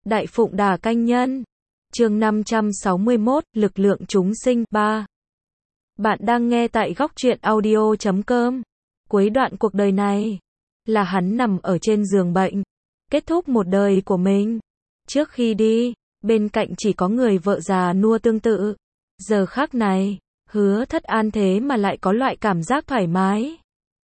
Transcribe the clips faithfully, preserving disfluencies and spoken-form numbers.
Đại Phụng Đà Canh Nhân. Chương năm trăm sáu mươi mốt, Lực lượng chúng sinh ba. Bạn đang nghe tại góc truyện audio chấm com. Cuối đoạn cuộc đời này, là hắn nằm ở trên giường bệnh, kết thúc một đời của mình. Trước khi đi, bên cạnh chỉ có người vợ già nua tương tự. Giờ khắc này, Hứa Thất An thế mà lại có loại cảm giác thoải mái.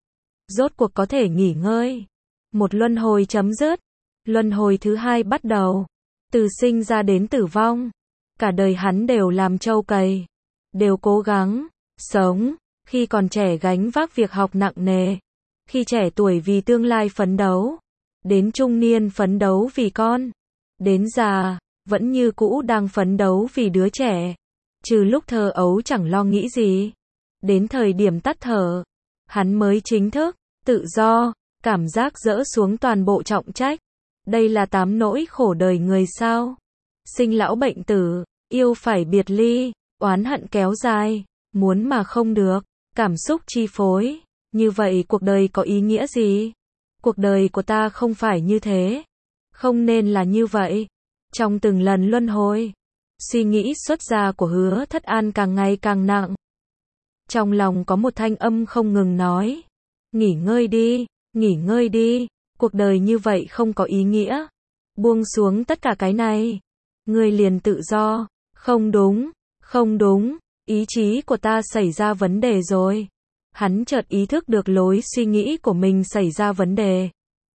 Rốt cuộc có thể nghỉ ngơi. Một luân hồi chấm dứt. Luân hồi thứ hai bắt đầu. Từ sinh ra đến tử vong. Cả đời hắn đều làm trâu cày. Đều cố gắng, sống. Khi còn trẻ gánh vác việc học nặng nề. Khi trẻ tuổi vì tương lai phấn đấu. Đến trung niên phấn đấu vì con. Đến già, vẫn như cũ đang phấn đấu vì đứa trẻ. Trừ lúc thơ ấu chẳng lo nghĩ gì. Đến thời điểm tắt thở, hắn mới chính thức, tự do, cảm giác dỡ xuống toàn bộ trọng trách. Đây là tám nỗi khổ đời người sao. Sinh lão bệnh tử, yêu phải biệt ly, oán hận kéo dài, muốn mà không được, cảm xúc chi phối. Như vậy cuộc đời có ý nghĩa gì? Cuộc đời của ta không phải như thế. Không nên là như vậy. Trong từng lần luân hồi, suy nghĩ xuất ra của Hứa Thất An càng ngày càng nặng. Trong lòng có một thanh âm không ngừng nói. Nghỉ ngơi đi, nghỉ ngơi đi, cuộc đời như vậy không có ý nghĩa. Buông xuống tất cả cái này. Ngươi liền tự do. Không đúng, không đúng, ý chí của ta xảy ra vấn đề rồi. Hắn chợt ý thức được lối suy nghĩ của mình xảy ra vấn đề.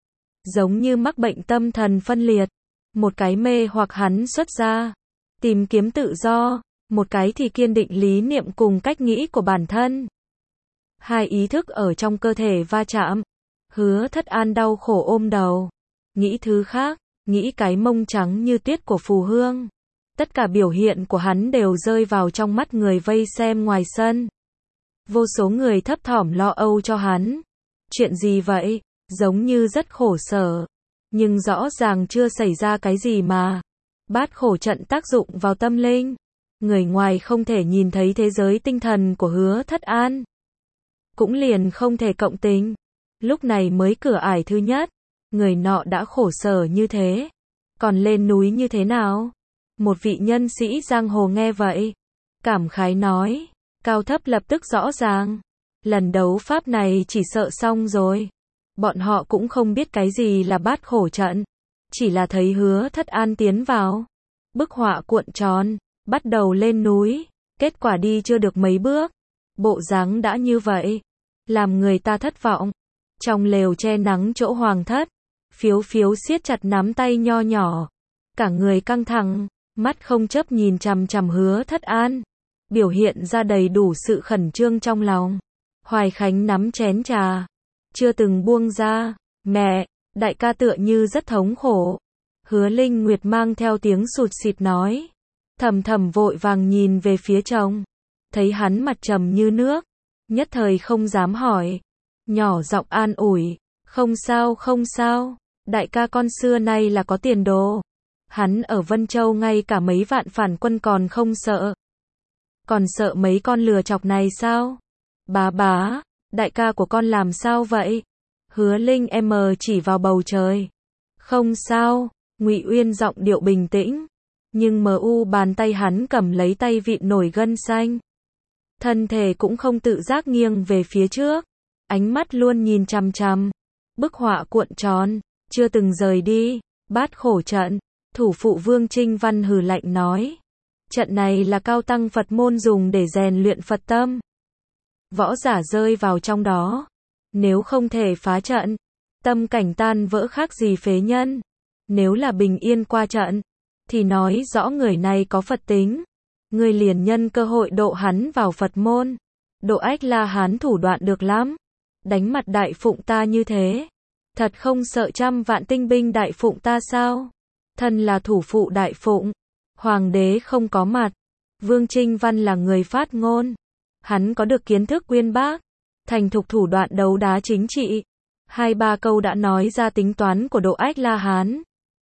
Giống như mắc bệnh tâm thần phân liệt. Một cái mê hoặc hắn xuất ra. Tìm kiếm tự do. Một cái thì kiên định lý niệm cùng cách nghĩ của bản thân. Hai ý thức ở trong cơ thể va chạm. Hứa Thất An đau khổ ôm đầu. Nghĩ thứ khác. Nghĩ cái mông trắng như tuyết của Phù Hương. Tất cả biểu hiện của hắn đều rơi vào trong mắt người vây xem ngoài sân. Vô số người thấp thỏm lo âu cho hắn. Chuyện gì vậy? Giống như rất khổ sở. Nhưng rõ ràng chưa xảy ra cái gì mà. Bát khổ trận tác dụng vào tâm linh. Người ngoài không thể nhìn thấy thế giới tinh thần của Hứa Thất An. Cũng liền không thể cộng tình. Lúc này mới cửa ải thứ nhất. Người nọ đã khổ sở như thế. Còn lên núi như thế nào? Một vị nhân sĩ giang hồ nghe vậy. Cảm khái nói. Cao thấp lập tức rõ ràng. Lần đấu pháp này chỉ sợ xong rồi. Bọn họ cũng không biết cái gì là bát khổ trận. Chỉ là thấy Hứa Thất An tiến vào. Bức họa cuộn tròn. Bắt đầu lên núi. Kết quả đi chưa được mấy bước. Bộ dáng đã như vậy. Làm người ta thất vọng. Trong lều che nắng chỗ hoàng thất. Phiếu phiếu siết chặt nắm tay nho nhỏ. Cả người căng thẳng. Mắt không chớp nhìn chằm chằm Hứa Thất An. Biểu hiện ra đầy đủ sự khẩn trương trong lòng. Hoài Khánh nắm chén trà. Chưa từng buông ra. Mẹ, đại ca tựa như rất thống khổ. Hứa Linh Nguyệt mang theo tiếng sụt xịt nói. Thầm thầm vội vàng nhìn về phía chồng. Thấy hắn mặt trầm như nước. Nhất thời không dám hỏi. Nhỏ giọng an ủi. Không sao không sao. Đại ca con xưa nay là có tiền đồ. Hắn ở Vân Châu ngay cả mấy vạn phản quân còn không sợ. Còn sợ mấy con lừa chọc này sao? Bá bá, đại ca của con làm sao vậy? Hứa Linh em chỉ vào bầu trời. Không sao, Ngụy Uyên giọng điệu bình tĩnh. Nhưng mờ u bàn tay hắn cầm lấy tay vịn nổi gân xanh. Thân thể cũng không tự giác nghiêng về phía trước. Ánh mắt luôn nhìn chằm chằm. Bức họa cuộn tròn, chưa từng rời đi. Bát khổ trận. Thủ phụ Vương Trinh Văn hừ lạnh nói. Trận này là cao tăng Phật môn dùng để rèn luyện Phật tâm. Võ giả rơi vào trong đó. Nếu không thể phá trận, tâm cảnh tan vỡ khác gì phế nhân. Nếu là bình yên qua trận, thì nói rõ người này có Phật tính. Người liền nhân cơ hội độ hắn vào Phật môn. Độ Ách La Hán thủ đoạn được lắm. Đánh mặt Đại Phụng ta như thế. Thật không sợ trăm vạn tinh binh Đại Phụng ta sao? Thân là thủ phụ Đại Phụng. Hoàng đế không có mặt. Vương Trinh Văn là người phát ngôn. Hắn có được kiến thức uyên bác. Thành thục thủ đoạn đấu đá chính trị. Hai ba câu đã nói ra tính toán của Độ Ách La Hán.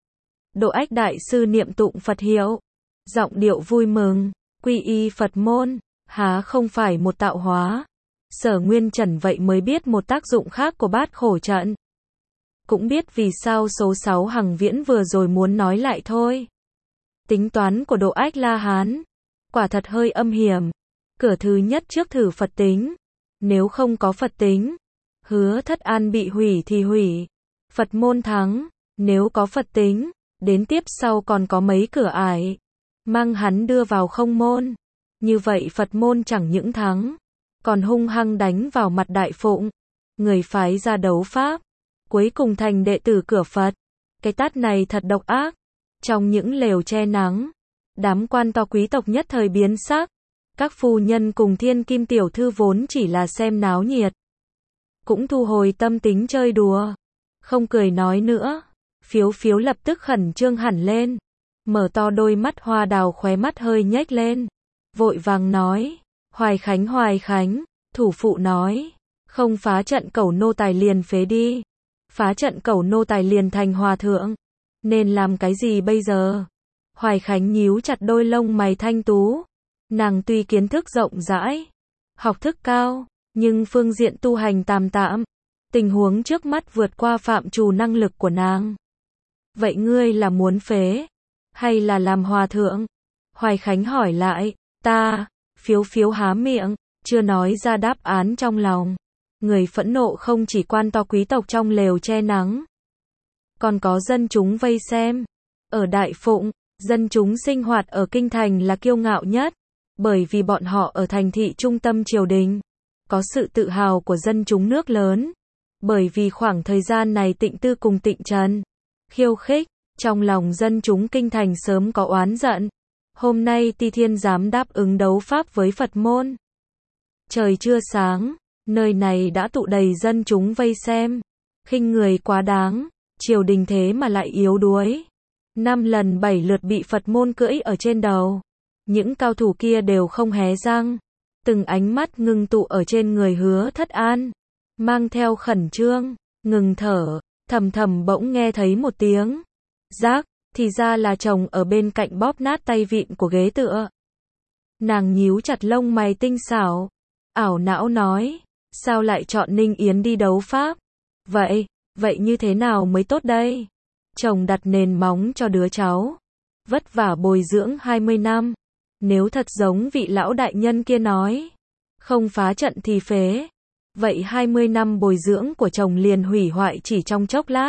Độ Ách Đại sư niệm tụng Phật hiệu. Giọng điệu vui mừng. Quy y Phật môn. Há không phải một tạo hóa. Sở Nguyên Trần vậy mới biết một tác dụng khác của bát khổ trận. cũng biết vì sao số sáu Hằng Viễn vừa rồi muốn nói lại thôi. Tính toán của Độ Ách La Hán, quả thật hơi âm hiểm. Cửa thứ nhất trước thử Phật tính. Nếu không có Phật tính, Hứa Thất An bị hủy thì hủy. Phật môn thắng, nếu có Phật tính, đến tiếp sau còn có mấy cửa ải. Mang hắn đưa vào không môn. Như vậy Phật môn chẳng những thắng, còn hung hăng đánh vào mặt Đại Phụng. Người phái ra đấu pháp, cuối cùng thành đệ tử cửa Phật. Cái tát này thật độc ác. Trong những lều che nắng, đám quan to quý tộc nhất thời biến sắc. Các phu nhân cùng thiên kim tiểu thư vốn chỉ là xem náo nhiệt, cũng thu hồi tâm tính chơi đùa, không cười nói nữa. Phiếu phiếu lập tức khẩn trương hẳn lên, mở to đôi mắt hoa đào, khóe mắt hơi nhếch lên, vội vàng nói, Hoài Khánh Hoài Khánh, thủ phụ nói, không phá trận cẩu nô tài liền phế đi, phá trận cẩu nô tài liền thành hòa thượng, nên làm cái gì bây giờ? Hoài Khánh nhíu chặt đôi lông mày thanh tú, nàng tuy kiến thức rộng rãi, học thức cao, nhưng phương diện tu hành tạm tạm, tình huống trước mắt vượt qua phạm trù năng lực của nàng. Vậy ngươi là muốn phế, hay là làm hòa thượng? Hoài Khánh hỏi lại, ta, phiếu phiếu há miệng, chưa nói ra đáp án trong lòng. Người phẫn nộ không chỉ quan to quý tộc trong lều che nắng, còn có dân chúng vây xem. Ở Đại Phụng, dân chúng sinh hoạt ở kinh thành là kiêu ngạo nhất, bởi vì bọn họ ở thành thị trung tâm triều đình, có sự tự hào của dân chúng nước lớn. Bởi vì khoảng thời gian này Tịnh Tư cùng Tịnh Trần khiêu khích, trong lòng dân chúng kinh thành sớm có oán giận. Hôm nay Ti Thiên dám đáp ứng đấu pháp với Phật môn. Trời chưa sáng, nơi này đã tụ đầy dân chúng vây xem. Khinh người quá đáng, triều đình thế mà lại yếu đuối. Năm lần bảy lượt bị Phật môn cưỡi ở trên đầu. Những cao thủ kia đều không hé răng. Từng ánh mắt ngưng tụ ở trên người Hứa Thất An, mang theo khẩn trương, ngừng thở, thầm thầm bỗng nghe thấy một tiếng rác, thì ra là chồng ở bên cạnh bóp nát tay vịn của ghế tựa. Nàng nhíu chặt lông mày tinh xảo, ảo não nói, sao lại chọn Ninh Yến đi đấu pháp? Vậy, vậy như thế nào mới tốt đây? Chồng đặt nền móng cho đứa cháu, vất vả bồi dưỡng hai mươi năm. Nếu thật giống vị lão đại nhân kia nói, không phá trận thì phế, vậy hai mươi năm bồi dưỡng của chồng liền hủy hoại chỉ trong chốc lát.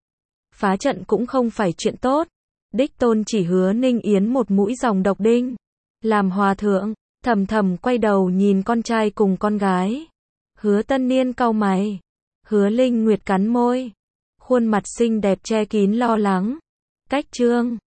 Phá trận cũng không phải chuyện tốt. Đích Tôn chỉ Hứa Ninh Yến một mũi dòng độc đinh. Làm hòa thượng, thầm thầm quay đầu nhìn con trai cùng con gái. Hứa Tân Niên cau mày. Hứa Linh Nguyệt cắn môi, khuôn mặt xinh đẹp che kín lo lắng. Cách chương